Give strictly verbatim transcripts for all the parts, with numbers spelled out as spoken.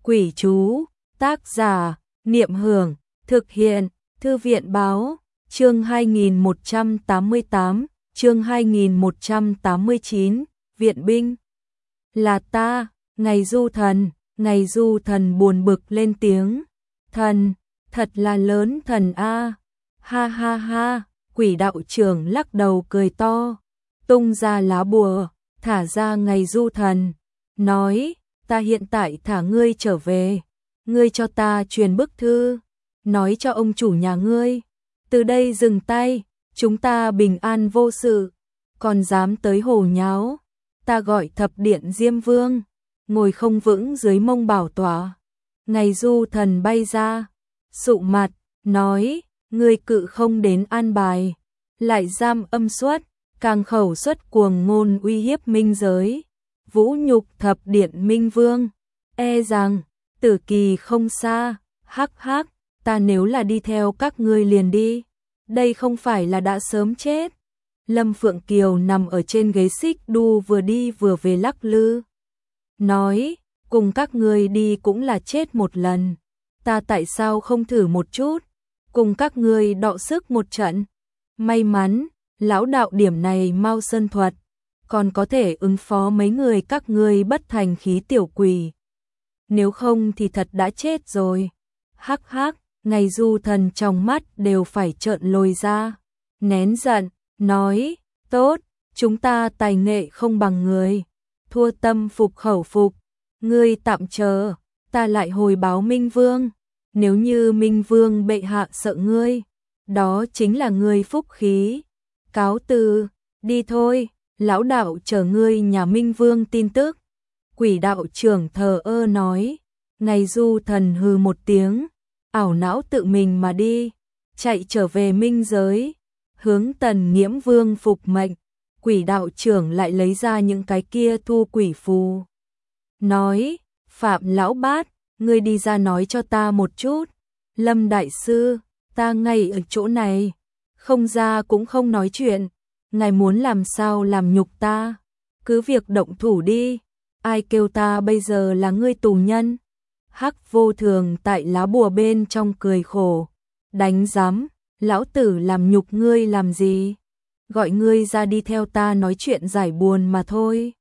Quỷ chú, tác giả, Niệm Hưởng, thực hiện, Thư viện Báo, chương hai nghìn một trăm tám mươi tám, chương hai nghìn một trăm tám mươi chín, viện binh. Là ta, Ngày Du Thần, Ngày Du Thần buồn bực lên tiếng. Thần, thật là lớn thần a. Ha ha ha, quỷ đạo trưởng lắc đầu cười to, tung ra lá bùa, thả ra Ngày Du Thần, nói, ta hiện tại thả ngươi trở về, ngươi cho ta truyền bức thư, nói cho ông chủ nhà ngươi, từ đây dừng tay, chúng ta bình an vô sự, còn dám tới hồ nháo, ta gọi thập điện Diêm Vương, ngồi không vững dưới mông bảo tỏa. Ngày Du Thần bay ra, sụ mặt, nói, ngươi cự không đến an bài, lại giam âm xuất, càng khẩu xuất cuồng ngôn uy hiếp minh giới, vũ nhục thập điện Minh Vương, e rằng, tử kỳ không xa, hắc hắc, ta nếu là đi theo các ngươi liền đi, đây không phải là đã sớm chết. Lâm Phượng Kiều nằm ở trên ghế xích đu vừa đi vừa về lắc lư, nói, cùng các ngươi đi cũng là chết một lần, ta tại sao không thử một chút, cùng các ngươi đọ sức một trận. May mắn, lão đạo điểm này mau sơn thuật, còn có thể ứng phó mấy người các ngươi bất thành khí tiểu quỷ. Nếu không thì thật đã chết rồi. Hắc hắc, Ngày Du Thần trong mắt đều phải trợn lồi ra, nén giận, nói, tốt, chúng ta tài nghệ không bằng người, thua tâm phục khẩu phục, ngươi tạm chờ, ta lại hồi báo Minh Vương, nếu như Minh Vương bệ hạ sợ ngươi, đó chính là ngươi phúc khí. Cáo từ, đi thôi, lão đạo chờ ngươi nhà Minh Vương tin tức. Quỷ đạo trưởng thờ ơ nói. Ngày Du Thần hừ một tiếng, ảo não tự mình mà đi, chạy trở về minh giới, hướng Tần Nghiễm Vương phục mệnh. Quỷ đạo trưởng lại lấy ra những cái kia thu quỷ phù, nói, Phạm lão bát, ngươi đi ra nói cho ta một chút. Lâm đại sư, ta ngay ở chỗ này, không ra cũng không nói chuyện, ngài muốn làm sao làm nhục ta, cứ việc động thủ đi, ai kêu ta bây giờ là ngươi tù nhân. Hắc Vô Thường tại lá bùa bên trong cười khổ, đánh giám, lão tử làm nhục ngươi làm gì, gọi ngươi ra đi theo ta nói chuyện giải buồn mà thôi.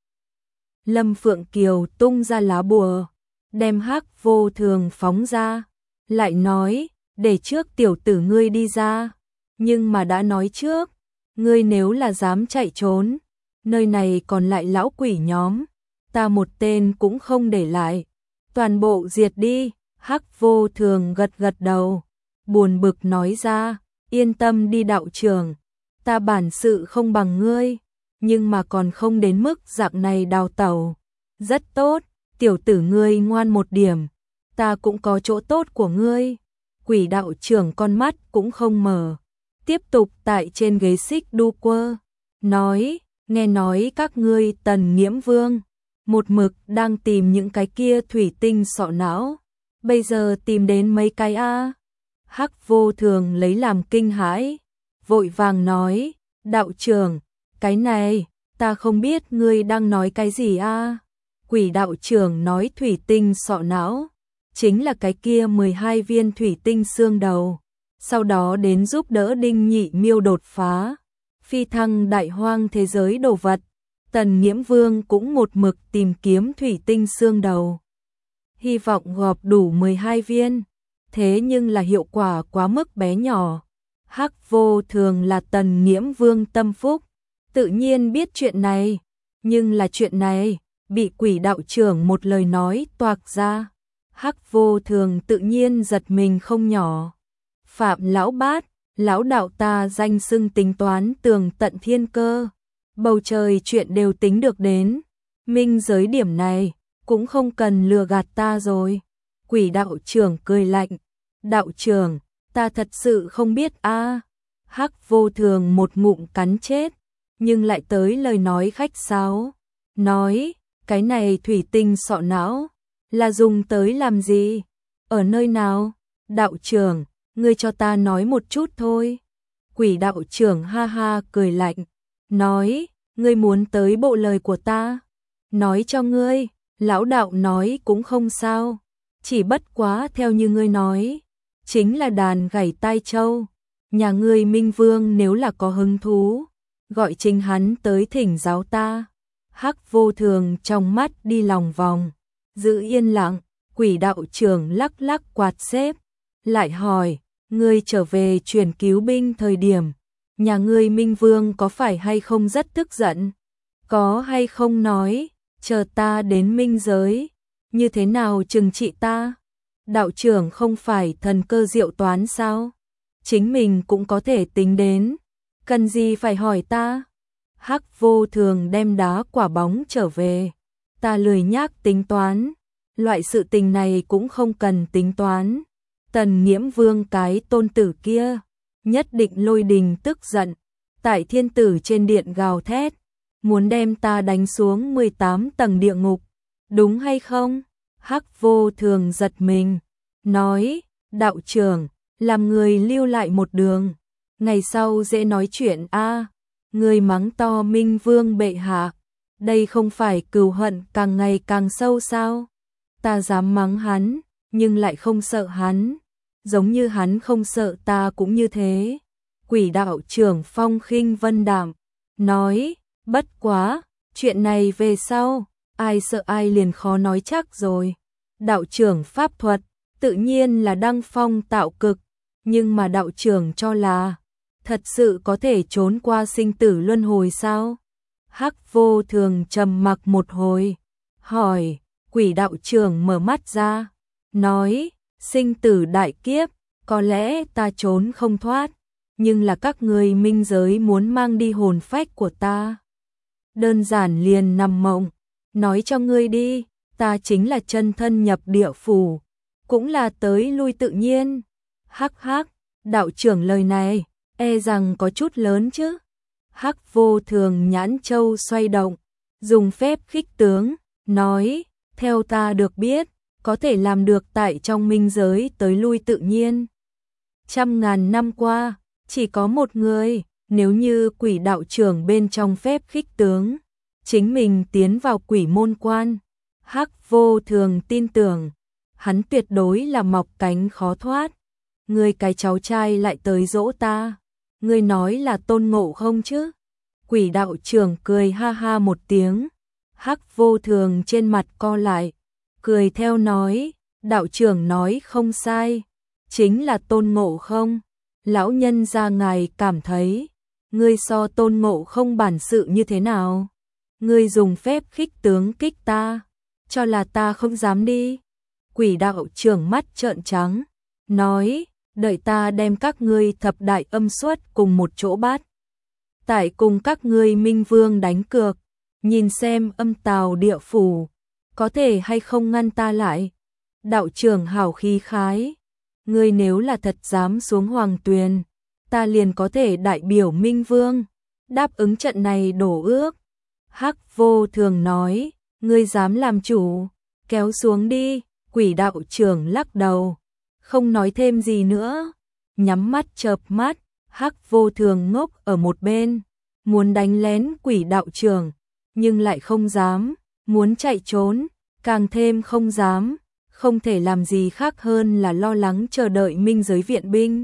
Lâm Phượng Kiều tung ra lá bùa, đem Hắc Vô Thường phóng ra, lại nói, để trước tiểu tử ngươi đi ra, nhưng mà đã nói trước, ngươi nếu là dám chạy trốn, nơi này còn lại lão quỷ nhóm, ta một tên cũng không để lại, toàn bộ diệt đi. Hắc Vô Thường gật gật đầu, buồn bực nói ra, yên tâm đi đạo trưởng, ta bản sự không bằng ngươi, nhưng mà còn không đến mức dạng này đào tẩu. Rất tốt, tiểu tử ngươi ngoan một điểm, ta cũng có chỗ tốt của ngươi. Quỷ đạo trưởng con mắt cũng không mở, tiếp tục tại trên ghế xích đu quơ, nói, nghe nói các ngươi Tần Nghiễm Vương một mực đang tìm những cái kia thủy tinh sọ não, bây giờ tìm đến mấy cái a? Hắc Vô Thường lấy làm kinh hãi, vội vàng nói, đạo trưởng, cái này, ta không biết ngươi đang nói cái gì a? Quỷ đạo trưởng nói thủy tinh sọ não, chính là cái kia mười hai viên thủy tinh xương đầu, sau đó đến giúp đỡ Đinh Nhị Miêu đột phá, phi thăng đại hoang thế giới đồ vật. Tần Nghiễm Vương cũng một mực tìm kiếm thủy tinh xương đầu, hy vọng gọp đủ mười hai viên, thế nhưng là hiệu quả quá mức bé nhỏ. Hắc Vô Thường là Tần Nghiễm Vương tâm phúc, tự nhiên biết chuyện này, nhưng là chuyện này bị quỷ đạo trưởng một lời nói toạc ra, Hắc Vô Thường tự nhiên giật mình không nhỏ. Phạm lão bát, lão đạo ta danh xưng tính toán tường tận thiên cơ, bầu trời chuyện đều tính được đến, minh giới điểm này cũng không cần lừa gạt ta rồi. Quỷ đạo trưởng cười lạnh, đạo trưởng, ta thật sự không biết a. Hắc Vô Thường một ngụm cắn chết, nhưng lại tới lời nói khách sáo, nói, cái này thủy tinh sọ não là dùng tới làm gì, ở nơi nào, đạo trưởng, ngươi cho ta nói một chút thôi. Quỷ đạo trưởng ha ha cười lạnh, nói, ngươi muốn tới bộ lời của ta, nói cho ngươi, lão đạo nói cũng không sao, chỉ bất quá theo như ngươi nói, chính là đàn gảy tai châu. Nhà ngươi Minh Vương nếu là có hứng thú, gọi chính hắn tới thỉnh giáo ta. Hắc Vô Thường trong mắt đi lòng vòng, giữ yên lặng. Quỷ đạo trưởng lắc lắc quạt xếp, lại hỏi, ngươi trở về chuyển cứu binh thời điểm, nhà ngươi Minh Vương có phải hay không rất tức giận? Có hay không nói, chờ ta đến minh giới, như thế nào trừng trị ta? Đạo trưởng không phải thần cơ diệu toán sao? Chính mình cũng có thể tính đến, cần gì phải hỏi ta? Hắc Vô Thường đem đá quả bóng trở về, ta lười nhác tính toán, loại sự tình này cũng không cần tính toán. Tần Nghiễm Vương cái tôn tử kia, nhất định lôi đình tức giận, tại thiên tử trên điện gào thét, muốn đem ta đánh xuống mười tám tầng địa ngục, đúng hay không? Hắc Vô Thường giật mình, nói, đạo trưởng, làm người lưu lại một đường, ngày sau dễ nói chuyện a. À, người mắng to Minh Vương bệ hạ, đây không phải cừu hận càng ngày càng sâu sao? Ta dám mắng hắn, nhưng lại không sợ hắn, giống như hắn không sợ ta cũng như thế. Quỷ đạo trưởng phong khinh vân đạm, nói, bất quá, chuyện này về sau, ai sợ ai liền khó nói chắc rồi. Đạo trưởng pháp thuật, tự nhiên là đăng phong tạo cực, nhưng mà đạo trưởng cho là, thật sự có thể trốn qua sinh tử luân hồi sao? Hắc Vô Thường trầm mặc một hồi, hỏi, quỷ đạo trưởng mở mắt ra, nói, sinh tử đại kiếp, có lẽ ta trốn không thoát, nhưng là các người minh giới muốn mang đi hồn phách của ta. Đơn giản liền nằm mộng, nói cho ngươi đi, ta chính là chân thân nhập địa phủ, cũng là tới lui tự nhiên. Hắc hắc, đạo trưởng lời này, e rằng có chút lớn chứ. Hắc Vô Thường nhãn châu xoay động, dùng phép khích tướng, nói, theo ta được biết, có thể làm được tại trong minh giới tới lui tự nhiên. Trăm ngàn năm qua, chỉ có một người, nếu như quỷ đạo trưởng bên trong phép khích tướng, chính mình tiến vào quỷ môn quan. Hắc Vô Thường tin tưởng, hắn tuyệt đối là mọc cánh khó thoát. Người cái cháu trai lại tới dỗ ta, người nói là Tôn Ngộ Không chứ? Quỷ đạo trưởng cười ha ha một tiếng, Hắc Vô Thường trên mặt co lại, cười theo nói, đạo trưởng nói không sai, chính là Tôn Ngộ Không. Lão nhân gia ngài cảm thấy, ngươi so Tôn Ngộ Không bản sự như thế nào? Ngươi dùng phép khích tướng kích ta, cho là ta không dám đi. Quỷ đạo trưởng mắt trợn trắng, nói, đợi ta đem các ngươi thập đại âm xuất cùng một chỗ bắt. Tại cùng các ngươi Minh Vương đánh cược, nhìn xem âm tào địa phủ, có thể hay không ngăn ta lại. Đạo trưởng hảo khí khái, ngươi nếu là thật dám xuống hoàng tuyền, ta liền có thể đại biểu Minh Vương, đáp ứng trận này đổ ước. Hắc Vô Thường nói, ngươi dám làm chủ, kéo xuống đi. Quỷ đạo trưởng lắc đầu, không nói thêm gì nữa, nhắm mắt chợp mắt. Hắc Vô Thường ngốc ở một bên, muốn đánh lén quỷ đạo trưởng, nhưng lại không dám, muốn chạy trốn, càng thêm không dám, không thể làm gì khác hơn là lo lắng chờ đợi minh giới viện binh.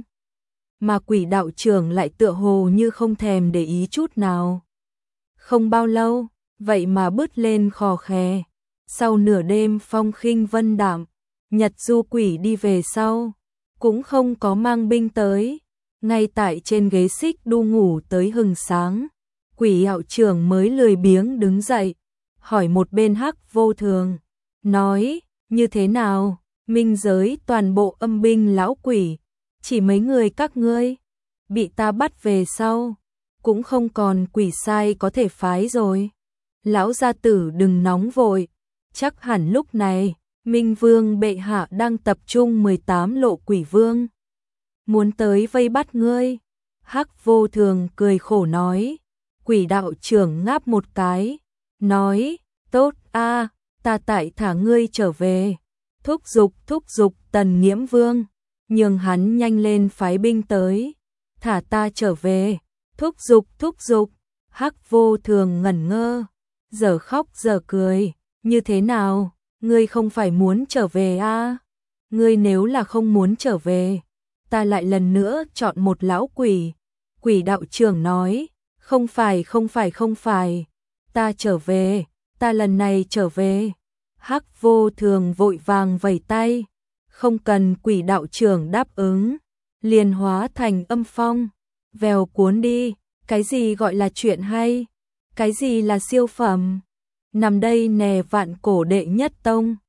Mà quỷ đạo trưởng lại tựa hồ như không thèm để ý chút nào. Không bao lâu, vậy mà bứt lên khò khè. Sau nửa đêm phong khinh vân đạm, Nhật Du quỷ đi về sau, cũng không có mang binh tới. Ngay tại trên ghế xích đu ngủ tới hừng sáng, quỷ đạo trưởng mới lười biếng đứng dậy, hỏi một bên Hắc Vô Thường, nói, như thế nào, minh giới toàn bộ âm binh lão quỷ, chỉ mấy người các ngươi, bị ta bắt về sau, cũng không còn quỷ sai có thể phái rồi. Lão gia tử đừng nóng vội, chắc hẳn lúc này, Minh Vương bệ hạ đang tập trung mười tám lộ quỷ vương, muốn tới vây bắt ngươi. Hắc Vô Thường cười khổ nói, quỷ đạo trưởng ngáp một cái, nói, tốt a, ta tại thả ngươi trở về, thúc giục thúc giục Tần Nghiễm Vương, nhường hắn nhanh lên phái binh tới, thả ta trở về, thúc giục thúc giục. Hắc Vô Thường ngẩn ngơ, giờ khóc giờ cười, như thế nào, ngươi không phải muốn trở về a? ngươi nếu là không muốn trở về, ta lại lần nữa chọn một lão quỷ. Quỷ đạo trưởng nói, không phải không phải không phải, ta trở về, ta lần này trở về. Hắc Vô Thường vội vàng vẩy tay, không cần. Quỷ đạo trưởng đáp ứng, liền hóa thành âm phong, vèo cuốn đi. Cái gì gọi là chuyện hay? Cái gì là siêu phẩm? Nằm đây nè, vạn cổ đệ nhất tông.